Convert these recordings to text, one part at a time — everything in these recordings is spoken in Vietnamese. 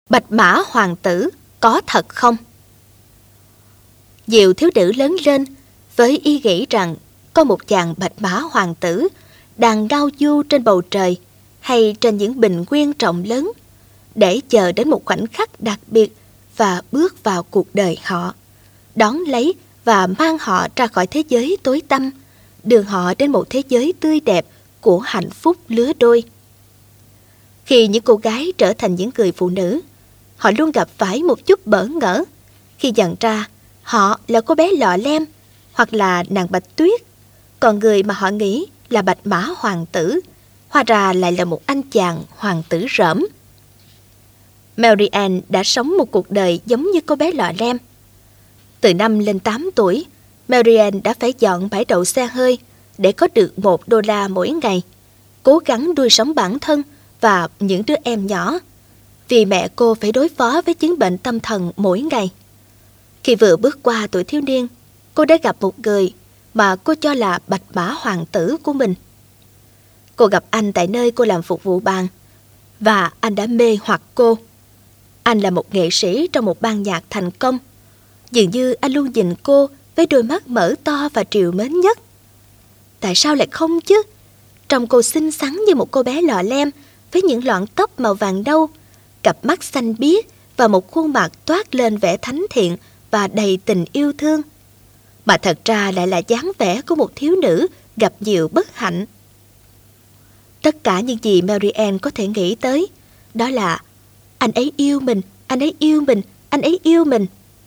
Bạch mã hoàng tử có thật không? Diệu thiếu nữ lớn lên với ý nghĩ rằng có một chàng bạch mã hoàng tử đang ngao du trên bầu trời hay trên những bình nguyên rộng lớn để chờ đến một khoảnh khắc đặc biệt và bước vào cuộc đời họ, đón lấy và mang họ ra khỏi thế giới tối tăm, đưa họ đến một thế giới tươi đẹp của hạnh phúc lứa đôi. Khi những cô gái trở thành những người phụ nữ, họ luôn gặp phải một chút bỡ ngỡ khi nhận ra họ là cô bé Lọ Lem hoặc là nàng Bạch Tuyết, còn người mà họ nghĩ là Bạch Mã hoàng tử hóa ra lại là một anh chàng hoàng tử rỡm. Mary Ann đã sống một cuộc đời giống như cô bé Lọ Lem. Từ năm lên 8 tuổi, Mary Ann đã phải dọn bãi đậu xe hơi để có được $1 mỗi ngày, cố gắng nuôi sống bản thân và những đứa em nhỏ, vì mẹ cô phải đối phó với chứng bệnh tâm thần mỗi ngày. Khi vừa bước qua tuổi thiếu niên, cô đã gặp một người mà cô cho là Bạch Mã hoàng tử của mình. Cô gặp anh tại nơi cô làm phục vụ bàn, và anh đã mê hoặc cô. Anh là một nghệ sĩ trong một ban nhạc thành công. Dường như anh luôn nhìn cô với đôi mắt mở to và trìu mến nhất. Tại sao lại không chứ? Trông cô xinh xắn như một cô bé Lọ Lem với những lọn tóc màu vàng nâu, cặp mắt xanh biếc và một khuôn mặt toát lên vẻ thánh thiện và đầy tình yêu thương. Mà thật ra lại là dáng vẻ của một thiếu nữ gặp nhiều bất hạnh. Tất cả những gì Mary Ann có thể nghĩ tới đó là anh ấy yêu mình, anh ấy yêu mình, anh ấy yêu mình.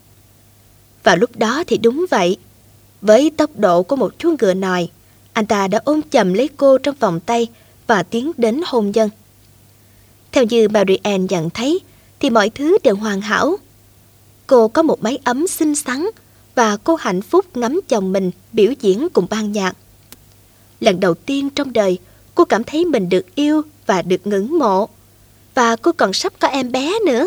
Vào lúc đó thì đúng vậy. Với tốc độ của một chú ngựa nòi, anh ta đã ôm chầm lấy cô trong vòng tay và tiến đến hôn nhân. Theo như Mary Ann nhận thấy thì mọi thứ đều hoàn hảo. Cô có một mái ấm xinh xắn và cô hạnh phúc ngắm chồng mình biểu diễn cùng ban nhạc. Lần đầu tiên trong đời, cô cảm thấy mình được yêu và được ngưỡng mộ. Và cô còn sắp có em bé nữa.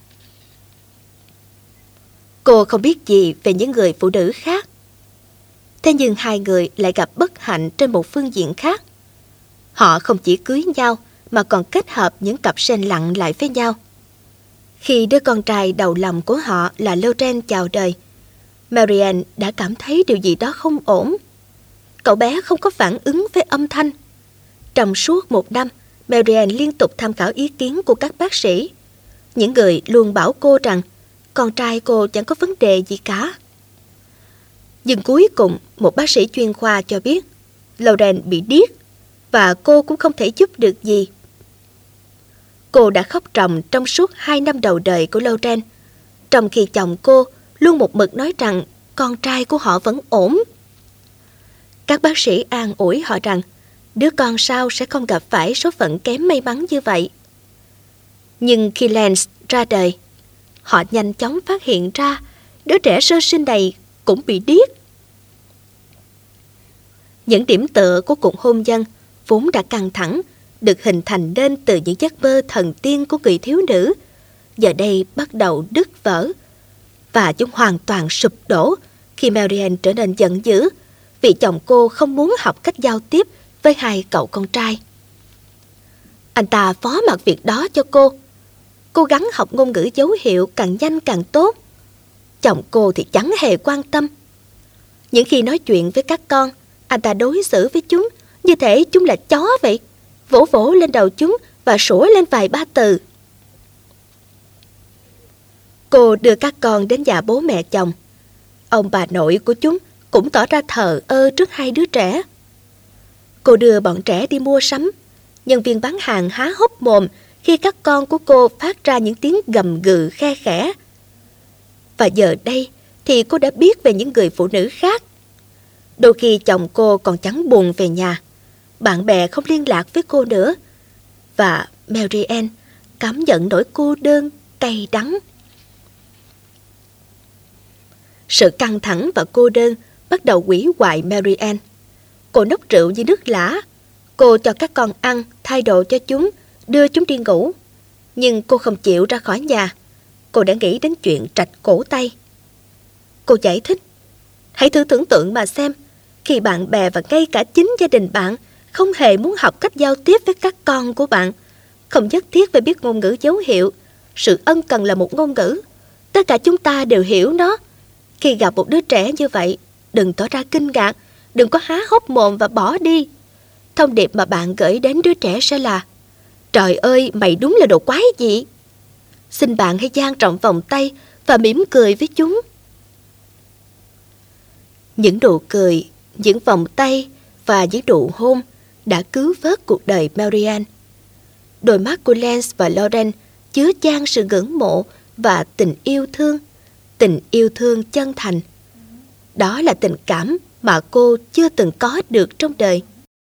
Cô không biết gì về những người phụ nữ khác. Thế nhưng hai người lại gặp bất hạnh trên một phương diện khác. Họ không chỉ cưới nhau mà còn kết hợp những cặp sen lặng lại với nhau. Khi đứa con trai đầu lòng của họ là Loren chào đời, Mary Ann đã cảm thấy điều gì đó không ổn. Cậu bé không có phản ứng với âm thanh. Trong suốt 1 năm, Mary Ann liên tục tham khảo ý kiến của các bác sĩ. Những người luôn bảo cô rằng con trai cô chẳng có vấn đề gì cả. Nhưng cuối cùng, một bác sĩ chuyên khoa cho biết Loren bị điếc và cô cũng không thể giúp được gì. Cô đã khóc ròng trong suốt 2 năm đầu đời của Loren, trong khi chồng cô luôn một mực nói rằng con trai của họ vẫn ổn. Các bác sĩ an ủi họ rằng đứa con sau sẽ không gặp phải số phận kém may mắn như vậy. Nhưng khi Lance ra đời, họ nhanh chóng phát hiện ra đứa trẻ sơ sinh này cũng bị điếc. Những điểm tựa của cuộc hôn nhân vốn đã căng thẳng, được hình thành nên từ những giấc mơ thần tiên của người thiếu nữ, giờ đây bắt đầu đứt vỡ. Và chúng hoàn toàn sụp đổ khi Mary Ann trở nên giận dữ vì chồng cô không muốn học cách giao tiếp với 2 cậu con trai. Anh ta phó mặc việc đó cho cô. Cố gắng học ngôn ngữ dấu hiệu càng nhanh càng tốt. Chồng cô thì chẳng hề quan tâm. Những khi nói chuyện với các con, anh ta đối xử với chúng như thể chúng là chó vậy, vỗ vỗ lên đầu chúng và sủa lên vài ba từ. Cô đưa các con đến nhà bố mẹ chồng. Ông bà nội của chúng cũng tỏ ra thờ ơ trước 2 đứa trẻ. Cô đưa bọn trẻ đi mua sắm. Nhân viên bán hàng há hốc mồm khi các con của cô phát ra những tiếng gầm gừ khe khẽ. Và giờ đây thì cô đã biết về những người phụ nữ khác. Đôi khi chồng cô còn chẳng buồn về nhà. Bạn bè không liên lạc với cô nữa. Và Mary Ann cảm nhận nỗi cô đơn, cay đắng. Sự căng thẳng và cô đơn bắt đầu hủy hoại Mary Ann. Cô nốc rượu như nước lã. Cô cho các con ăn, thay đồ cho chúng, đưa chúng đi ngủ. Nhưng cô không chịu ra khỏi nhà. Cô đã nghĩ đến chuyện trạch cổ tay. Cô giải thích: hãy thử tưởng tượng mà xem, khi bạn bè và ngay cả chính gia đình bạn không hề muốn học cách giao tiếp với các con của bạn, không nhất thiết phải biết ngôn ngữ dấu hiệu, Sự ân cần là một ngôn ngữ. Tất cả chúng ta đều hiểu nó. Khi gặp một đứa trẻ như vậy, đừng tỏ ra kinh ngạc, đừng có há hốc mồm và bỏ đi. Thông điệp mà bạn gửi đến đứa trẻ sẽ là: trời ơi, mày đúng là đồ quái dị. Xin bạn hãy dang rộng vòng tay và mỉm cười với chúng. Những nụ cười, những vòng tay và những nụ hôn đã cứu vớt cuộc đời Marianne. Đôi mắt của Lance và Lauren chứa chan sự ngưỡng mộ và tình yêu thương chân thành. Đó là tình cảm mà cô chưa từng có được trong đời.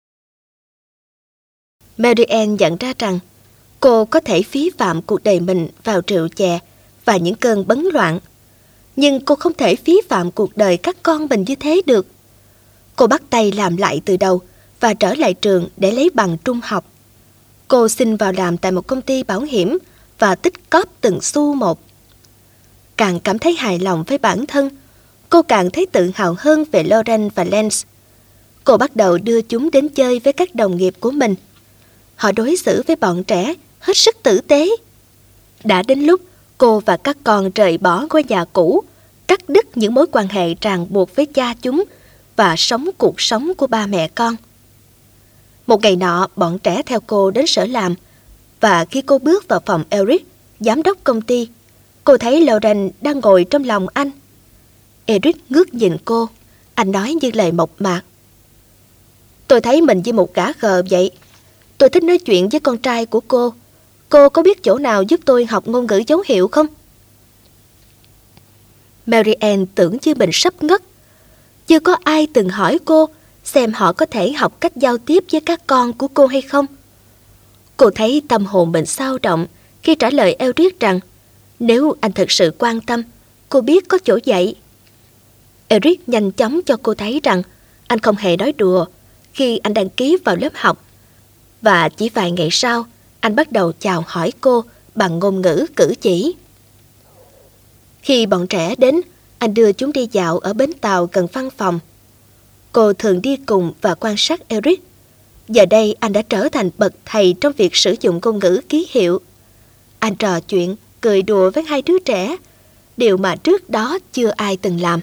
Marianne nhận ra rằng cô có thể phí phạm cuộc đời mình vào rượu chè và những cơn bấn loạn, nhưng cô không thể phí phạm cuộc đời các con mình như thế được. Cô bắt tay làm lại từ đầu và trở lại trường để lấy bằng trung học. Cô xin vào làm tại một công ty bảo hiểm và tích cóp từng xu một. Càng cảm thấy hài lòng với bản thân, cô càng thấy tự hào hơn về Lauren và Lance. Cô bắt đầu đưa chúng đến chơi với các đồng nghiệp của mình. Họ đối xử với bọn trẻ hết sức tử tế. Đã đến lúc cô và các con rời bỏ ngôi nhà cũ, cắt đứt những mối quan hệ ràng buộc với cha chúng và sống cuộc sống của ba mẹ con. Một ngày nọ, bọn trẻ theo cô đến sở làm, và khi cô bước vào phòng Eric, giám đốc công ty, cô thấy Lauren đang ngồi trong lòng anh. Eric ngước nhìn cô, anh nói như lời mộc mạc: tôi thấy mình như một gã khờ vậy. Tôi thích nói chuyện với con trai của cô. Cô có biết chỗ nào giúp tôi học ngôn ngữ dấu hiệu không? Marianne tưởng như mình sắp ngất. Chưa có ai từng hỏi cô xem họ có thể học cách giao tiếp với các con của cô hay không. Cô thấy tâm hồn mình xao động khi trả lời Eric rằng nếu anh thực sự quan tâm, cô biết có chỗ dạy. Eric nhanh chóng cho cô thấy rằng anh không hề nói đùa khi anh đăng ký vào lớp học. Và chỉ vài ngày sau, anh bắt đầu chào hỏi cô bằng ngôn ngữ cử chỉ. Khi bọn trẻ đến, anh đưa chúng đi dạo ở bến tàu gần văn phòng. Cô thường đi cùng và quan sát Eric. Giờ đây anh đã trở thành bậc thầy trong việc sử dụng ngôn ngữ ký hiệu. Anh trò chuyện, cười đùa với hai đứa trẻ, điều mà trước đó chưa ai từng làm.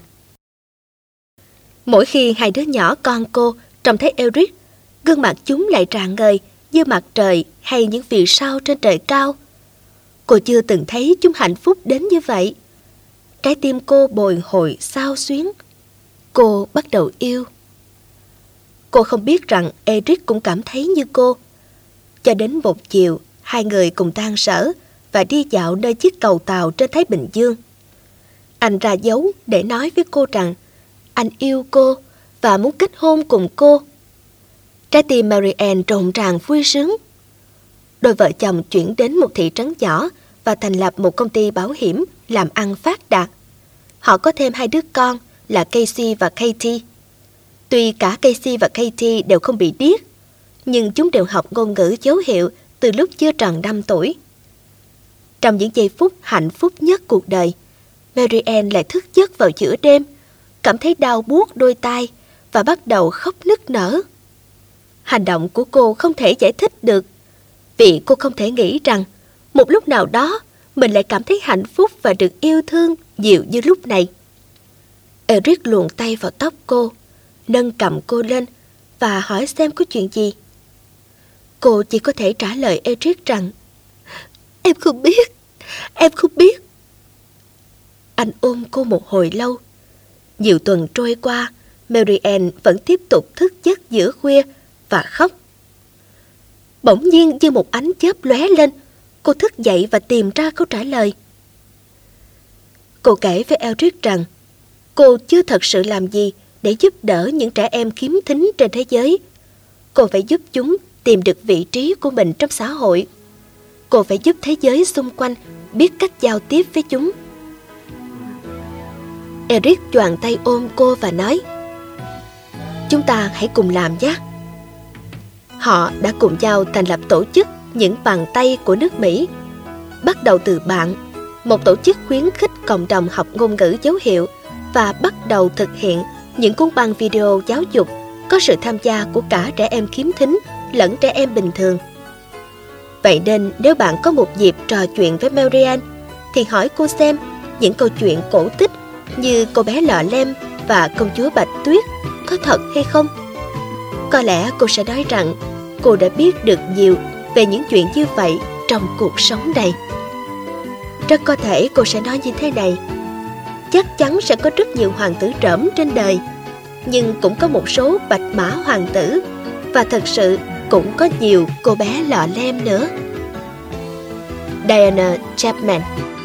Mỗi khi hai đứa nhỏ con cô trông thấy Eric, gương mặt chúng lại rạng ngời như mặt trời hay những vì sao trên trời cao. Cô chưa từng thấy chúng hạnh phúc đến như vậy. Trái tim cô bồi hồi xao xuyến. Cô bắt đầu yêu. Cô không biết rằng Eric cũng cảm thấy như cô. Cho đến một chiều, hai người cùng tan sở và đi dạo nơi chiếc cầu tàu trên Thái Bình Dương. Anh ra dấu để nói với cô rằng anh yêu cô và muốn kết hôn cùng cô. Trái tim Marianne rộn ràng vui sướng. Đôi vợ chồng chuyển đến một thị trấn nhỏ và thành lập một công ty bảo hiểm làm ăn phát đạt. Họ có thêm hai đứa con là Casey và Katie. Tuy cả Casey và Katie đều không bị điếc, nhưng chúng đều học ngôn ngữ dấu hiệu từ lúc chưa tròn 5 tuổi. Trong những giây phút hạnh phúc nhất cuộc đời, Marianne lại thức giấc vào giữa đêm, cảm thấy đau buốt đôi tai và bắt đầu khóc nức nở. Hành động của cô không thể giải thích được, vì cô không thể nghĩ rằng một lúc nào đó mình lại cảm thấy hạnh phúc và được yêu thương nhiều như lúc này. Eric luồn tay vào tóc cô, nâng cầm cô lên và hỏi xem có chuyện gì. Cô chỉ có thể trả lời Eric rằng em không biết. Anh ôm cô một hồi lâu. Nhiều tuần trôi qua, Marianne vẫn tiếp tục thức giấc giữa khuya và khóc. Bỗng nhiên như một ánh chớp lóe lên, cô thức dậy và tìm ra câu trả lời. Cô kể với Eric rằng cô chưa thật sự làm gì để giúp đỡ những trẻ em khiếm thính trên thế giới. Cô phải giúp chúng tìm được vị trí của mình trong xã hội. Cô phải giúp thế giới xung quanh biết cách giao tiếp với chúng. Eric choàng tay ôm cô và nói: chúng ta hãy cùng làm nhé. Họ đã cùng nhau thành lập tổ chức Những Bàn Tay của nước Mỹ. Bắt đầu từ bạn, một tổ chức khuyến khích cộng đồng học ngôn ngữ dấu hiệu và bắt đầu thực hiện những cuốn băng video giáo dục có sự tham gia của cả trẻ em khiếm thính lẫn trẻ em bình thường. Vậy nên nếu bạn có một dịp trò chuyện với Marianne thì hỏi cô xem những câu chuyện cổ tích như cô bé lọ lem và công chúa Bạch Tuyết có thật hay không. Có lẽ cô sẽ nói rằng cô đã biết được nhiều về những chuyện như vậy trong cuộc sống này. Rất có thể cô sẽ nói như thế này: chắc chắn sẽ có rất nhiều hoàng tử trẫm trên đời, nhưng cũng có một số bạch mã hoàng tử, và thật sự cũng có nhiều cô bé lọ lem nữa. Diana Chapman.